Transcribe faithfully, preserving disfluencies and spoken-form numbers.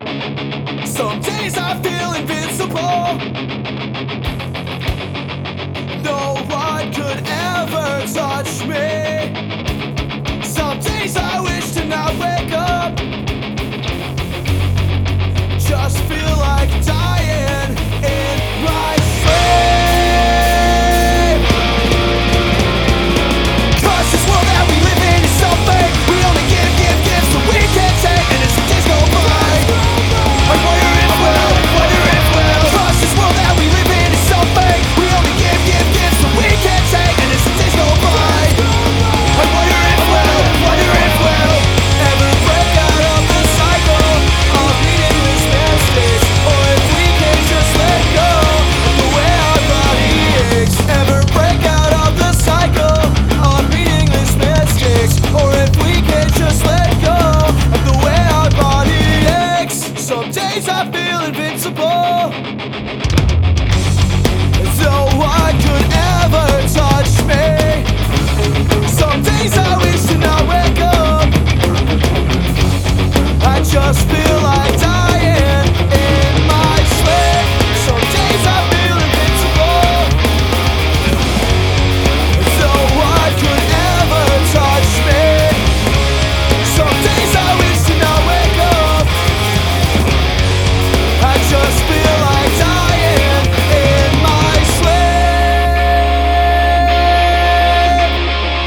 Some days I feel invincible. No one could ever touch me. Some days I wish to not wake up. Just feel like dying in my sleep. 'Cause this world that we live in is so fake. We only give, give, give so we can't take. And as the days go by, I wonder if we'll, wonder if we'll. 'Cause this world that we live in is so fake. We only give, give, give so we can't take. And as the days go by, I wonder if we'll, wonder if we'll ever break out of the cycle of meaningless mistakes, or if we can just let go of the way our body aches. Ever break out of the cycle of meaningless mistakes, or if we can just let go of the way our body aches. Some days I feel invincible.